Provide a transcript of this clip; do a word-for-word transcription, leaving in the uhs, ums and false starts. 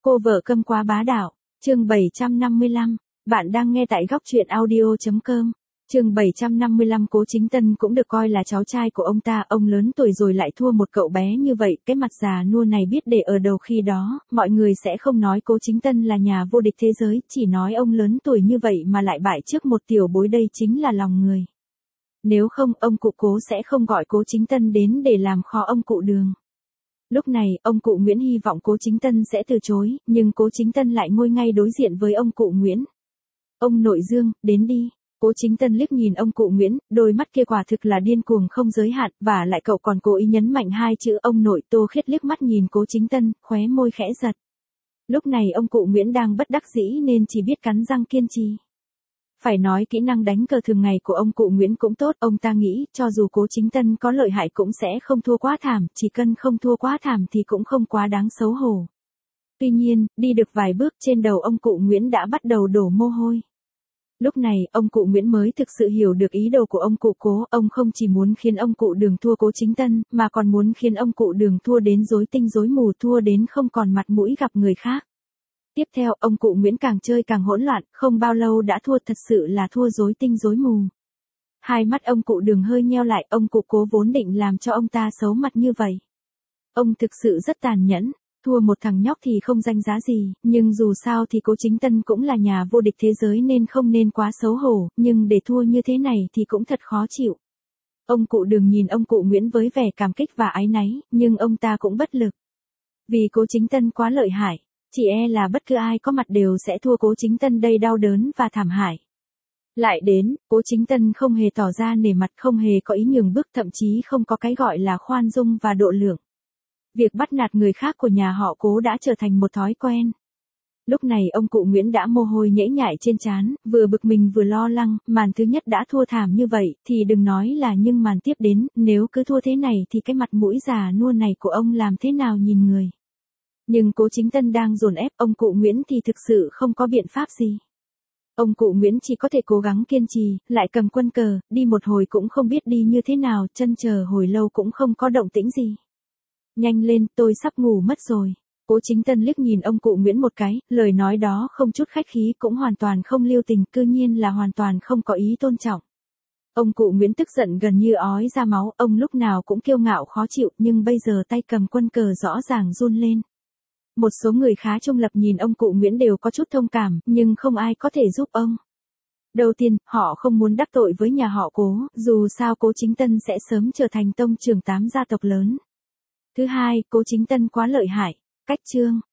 Cô vợ câm quá bá đạo, chương bảy trăm năm mươi lăm, bạn đang nghe tại góc truyện audio chấm com. Chương bảy trăm năm mươi lăm Cố Chính Tân cũng được coi là cháu trai của ông ta, ông lớn tuổi rồi lại thua một cậu bé như vậy, cái mặt già nua này biết để ở đầu khi đó, mọi người sẽ không nói Cố Chính Tân là nhà vô địch thế giới, chỉ nói ông lớn tuổi như vậy mà lại bại trước một tiểu bối, đây chính là lòng người. Nếu không, ông cụ Cố sẽ không gọi Cố Chính Tân đến để làm khó ông cụ Đường. Lúc này, ông cụ Nguyễn hy vọng Cố Chính Tân sẽ từ chối, nhưng Cố Chính Tân lại ngồi ngay đối diện với ông cụ Nguyễn. Ông nội Dương, đến đi. Cố Chính Tân liếc nhìn ông cụ Nguyễn, đôi mắt kia quả thực là điên cuồng không giới hạn, và lại cậu còn cố ý nhấn mạnh hai chữ ông nội. Tô Khiết liếc mắt nhìn Cố Chính Tân, khóe môi khẽ giật. Lúc này ông cụ Nguyễn đang bất đắc dĩ nên chỉ biết cắn răng kiên trì. Phải nói kỹ năng đánh cờ thường ngày của ông cụ Nguyễn cũng tốt, ông ta nghĩ cho dù Cố Chính Tân có lợi hại cũng sẽ không thua quá thảm, chỉ cần không thua quá thảm thì cũng không quá đáng xấu hổ. Tuy nhiên, đi được vài bước trên đầu ông cụ Nguyễn đã bắt đầu đổ mồ hôi. Lúc này, ông cụ Nguyễn mới thực sự hiểu được ý đồ của ông cụ Cố, ông không chỉ muốn khiến ông cụ Đường thua Cố Chính Tân, mà còn muốn khiến ông cụ Đường thua đến rối tinh rối mù, thua đến không còn mặt mũi gặp người khác. Tiếp theo, ông cụ Nguyễn càng chơi càng hỗn loạn, không bao lâu đã thua, thật sự là thua rối tinh rối mù. Hai mắt ông cụ Đường hơi nheo lại, ông cụ Cố vốn định làm cho ông ta xấu mặt như vậy. Ông thực sự rất tàn nhẫn. Thua một thằng nhóc thì không danh giá gì, nhưng dù sao thì Cố Chính Tân cũng là nhà vô địch thế giới nên không nên quá xấu hổ, nhưng để thua như thế này thì cũng thật khó chịu. Ông cụ Đường nhìn ông cụ Nguyễn với vẻ cảm kích và áy náy, nhưng ông ta cũng bất lực. Vì Cố Chính Tân quá lợi hại, chỉ e là bất cứ ai có mặt đều sẽ thua Cố Chính Tân đây đau đớn và thảm hại. Lại đến, Cố Chính Tân không hề tỏ ra nể mặt, không hề có ý nhường bước, thậm chí không có cái gọi là khoan dung và độ lượng. Việc bắt nạt người khác của nhà họ Cố đã trở thành một thói quen. Lúc này ông cụ Nguyễn đã mồ hôi nhễ nhại trên trán, vừa bực mình vừa lo lắng, màn thứ nhất đã thua thảm như vậy, thì đừng nói là nhưng màn tiếp đến, nếu cứ thua thế này thì cái mặt mũi già nua này của ông làm thế nào nhìn người. Nhưng Cố Chính Tân đang dồn ép ông cụ Nguyễn thì thực sự không có biện pháp gì. Ông cụ Nguyễn chỉ có thể cố gắng kiên trì, lại cầm quân cờ, đi một hồi cũng không biết đi như thế nào, chân chờ hồi lâu cũng không có động tĩnh gì. Nhanh lên, tôi sắp ngủ mất rồi. Cố Chính Tân liếc nhìn ông cụ Nguyễn một cái, lời nói đó không chút khách khí, cũng hoàn toàn không lưu tình, cư nhiên là hoàn toàn không có ý tôn trọng. Ông cụ Nguyễn tức giận gần như ói ra máu, ông lúc nào cũng kiêu ngạo khó chịu, nhưng bây giờ tay cầm quân cờ rõ ràng run lên. Một số người khá trung lập nhìn ông cụ Nguyễn đều có chút thông cảm, nhưng không ai có thể giúp ông. Đầu tiên, họ không muốn đắc tội với nhà họ Cố, dù sao Cố Chính Tân sẽ sớm trở thành tông trưởng tám gia tộc lớn. Thứ hai, Cố Chính Tân quá lợi hại. Cách chương